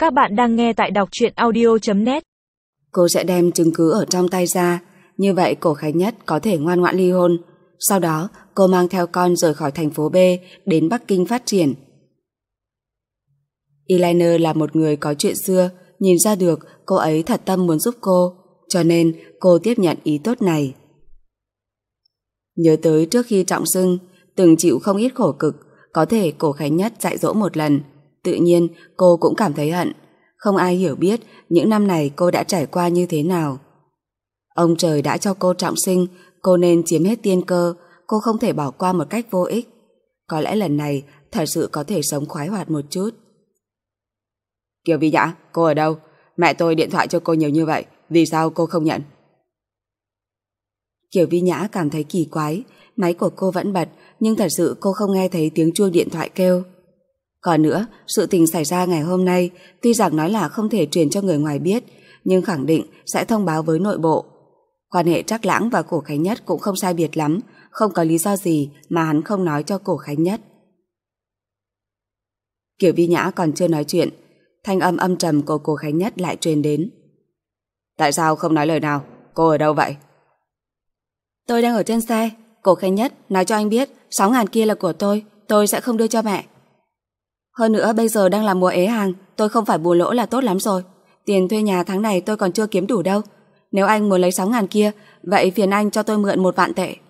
Các bạn đang nghe tại đọc truyện audio.net. Cô sẽ đem chứng cứ ở trong tay ra, như vậy Cổ Khánh Nhất có thể ngoan ngoãn ly hôn. Sau đó cô mang theo con rời khỏi thành phố B đến Bắc Kinh phát triển. Eyeliner là một người có chuyện xưa, nhìn ra được cô ấy thật tâm muốn giúp cô, cho nên cô tiếp nhận ý tốt này. Nhớ tới trước khi trọng sinh, từng chịu không ít khổ cực, có thể Cổ Khánh Nhất dạy dỗ một lần, tự nhiên cô cũng cảm thấy hận. Không ai hiểu biết những năm này cô đã trải qua như thế nào. Ông trời đã cho cô trọng sinh, cô nên chiếm hết tiên cơ, cô không thể bỏ qua một cách vô ích. Có lẽ lần này thật sự có thể sống khoái hoạt một chút. Kiều Vi Nhã, cô ở đâu? Mẹ tôi điện thoại cho cô nhiều như vậy, vì sao cô không nhận? Kiều Vi Nhã cảm thấy kỳ quái, máy của cô vẫn bật, nhưng thật sự cô không nghe thấy tiếng chuông điện thoại kêu. Còn nữa, sự tình xảy ra ngày hôm nay, tuy rằng nói là không thể truyền cho người ngoài biết, nhưng khẳng định sẽ thông báo với nội bộ. Quan hệ Trác Lãng và Cổ Khánh Nhất cũng không sai biệt lắm, không có lý do gì mà hắn không nói cho Cổ Khánh Nhất. Kiều Vi Nhã còn chưa nói chuyện, thanh âm âm trầm của Cổ Khánh Nhất lại truyền đến. Tại sao không nói lời nào? Cô ở đâu vậy? Tôi đang ở trên xe. Cổ Khánh Nhất nói cho anh biết 6.000 kia là của tôi sẽ không đưa cho mẹ. Hơn nữa bây giờ đang là mùa ế hàng, tôi không phải bù lỗ là tốt lắm rồi. Tiền thuê nhà tháng này tôi còn chưa kiếm đủ đâu. Nếu anh muốn lấy 6.000 kia, vậy phiền anh cho tôi mượn 1 vạn tệ.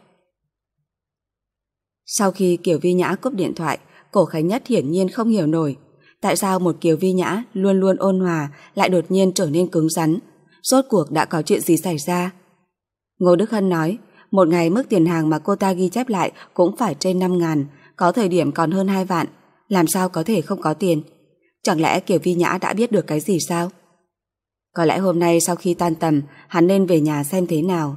Sau khi Kiều Vi Nhã cúp điện thoại, Cổ Khánh Nhất hiển nhiên không hiểu nổi. Tại sao một Kiều Vi Nhã luôn luôn ôn hòa lại đột nhiên trở nên cứng rắn? Rốt cuộc đã có chuyện gì xảy ra? Ngô Đức Hân nói, một ngày mức tiền hàng mà cô ta ghi chép lại cũng phải trên 5.000, có thời điểm còn hơn 2 vạn. Làm sao có thể không có tiền? Chẳng lẽ Kiều Vi Nhã đã biết được cái gì sao? Có lẽ hôm nay sau khi tan tầm, hắn nên về nhà xem thế nào.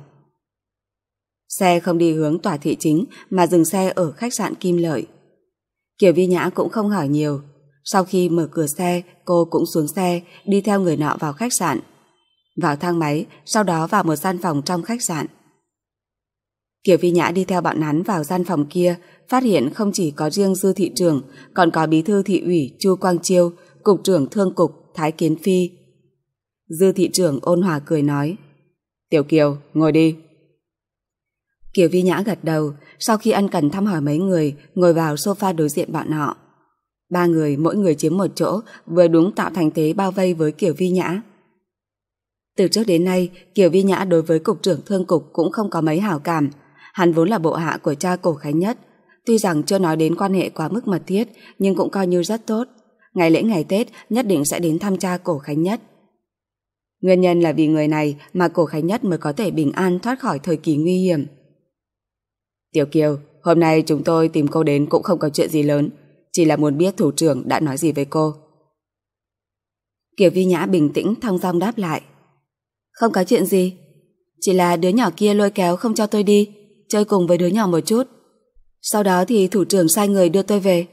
Xe không đi hướng tòa thị chính mà dừng xe ở khách sạn Kim Lợi. Kiều Vi Nhã cũng không hỏi nhiều. Sau khi mở cửa xe, cô cũng xuống xe, đi theo người nọ vào khách sạn. Vào thang máy, sau đó vào một gian phòng trong khách sạn. Kiều Vi Nhã đi theo bọn hắn vào gian phòng kia, phát hiện không chỉ có riêng Dư thị trưởng, còn có bí thư thị ủy Chu Quang Chiêu, cục trưởng thương cục Thái Kiến Phi. Dư thị trưởng ôn hòa cười nói, Tiểu Kiều, ngồi đi. Kiều Vi Nhã gật đầu, sau khi ân cần thăm hỏi mấy người, ngồi vào sofa đối diện bọn họ. 3 người mỗi người chiếm một chỗ, vừa đúng tạo thành thế bao vây với Kiều Vi Nhã. Từ trước đến nay, Kiều Vi Nhã đối với cục trưởng thương cục cũng không có mấy hảo cảm. Hắn vốn là bộ hạ của cha Cổ Khánh Nhất. Tuy rằng chưa nói đến quan hệ quá mức mật thiết, nhưng cũng coi như rất tốt. Ngày lễ ngày Tết nhất định sẽ đến thăm cha Cổ Khánh Nhất. Nguyên nhân là vì người này mà Cổ Khánh Nhất mới có thể bình an thoát khỏi thời kỳ nguy hiểm. Tiểu Kiều, hôm nay chúng tôi tìm cô đến cũng không có chuyện gì lớn, chỉ là muốn biết thủ trưởng đã nói gì với cô. Kiều Vi Nhã bình tĩnh thong dong đáp lại. Không có chuyện gì, chỉ là đứa nhỏ kia lôi kéo không cho tôi đi, chơi cùng với đứa nhỏ một chút. Sau đó thì thủ trưởng sai người đưa tôi về.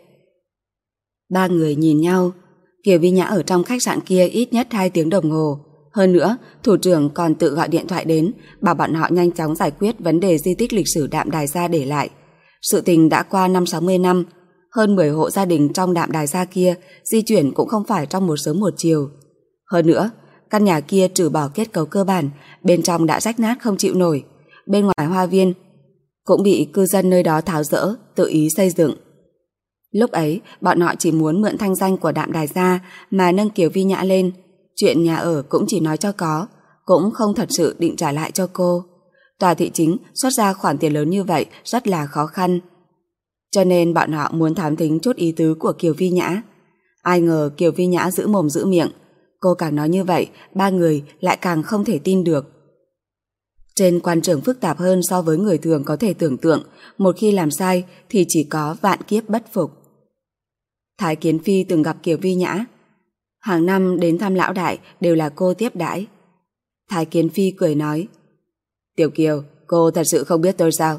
3 người nhìn nhau. Kiều Vi Nhã ở trong khách sạn kia ít nhất 2 tiếng đồng hồ. Hơn nữa, thủ trưởng còn tự gọi điện thoại đến, bảo bọn họ nhanh chóng giải quyết vấn đề di tích lịch sử Đạm Đài Gia để lại. Sự tình đã qua 50-60 năm, hơn 10 hộ gia đình trong Đạm Đài Gia kia di chuyển cũng không phải trong một sớm một chiều. Hơn nữa, căn nhà kia trừ bỏ kết cấu cơ bản, bên trong đã rách nát không chịu nổi. Bên ngoài hoa viên cũng bị cư dân nơi đó tháo dỡ, tự ý xây dựng. Lúc ấy, bọn họ chỉ muốn mượn thanh danh của Đạm Đài Gia mà nâng Kiều Vi Nhã lên. Chuyện nhà ở cũng chỉ nói cho có, cũng không thật sự định trả lại cho cô. Tòa thị chính xuất ra khoản tiền lớn như vậy rất là khó khăn. Cho nên bọn họ muốn thám thính chút ý tứ của Kiều Vi Nhã. Ai ngờ Kiều Vi Nhã giữ mồm giữ miệng. Cô càng nói như vậy, 3 người lại càng không thể tin được. Trên quan trường phức tạp hơn so với người thường có thể tưởng tượng, một khi làm sai thì chỉ có vạn kiếp bất phục. Thái Kiến Phi từng gặp Kiều Vi Nhã. Hàng năm đến thăm lão đại đều là cô tiếp đãi. Thái Kiến Phi cười nói, Tiểu Kiều, cô thật sự không biết tôi sao?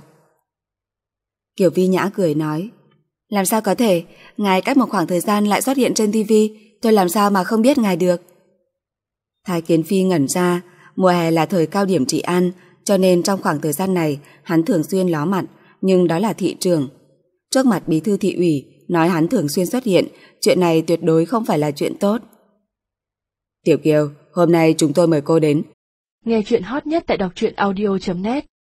Kiều Vi Nhã cười nói, làm sao có thể, ngài cách một khoảng thời gian lại xuất hiện trên TV, tôi làm sao mà không biết ngài được? Thái Kiến Phi ngẩn ra, mùa hè là thời cao điểm trị an, cho nên trong khoảng thời gian này hắn thường xuyên ló mặt, nhưng đó là thị trưởng. Trước mặt bí thư thị ủy nói hắn thường xuyên xuất hiện, chuyện này tuyệt đối không phải là chuyện tốt. Tiểu Kiều, hôm nay chúng tôi mời cô đến. Nghe chuyện hot nhất tại đọc truyện audio.net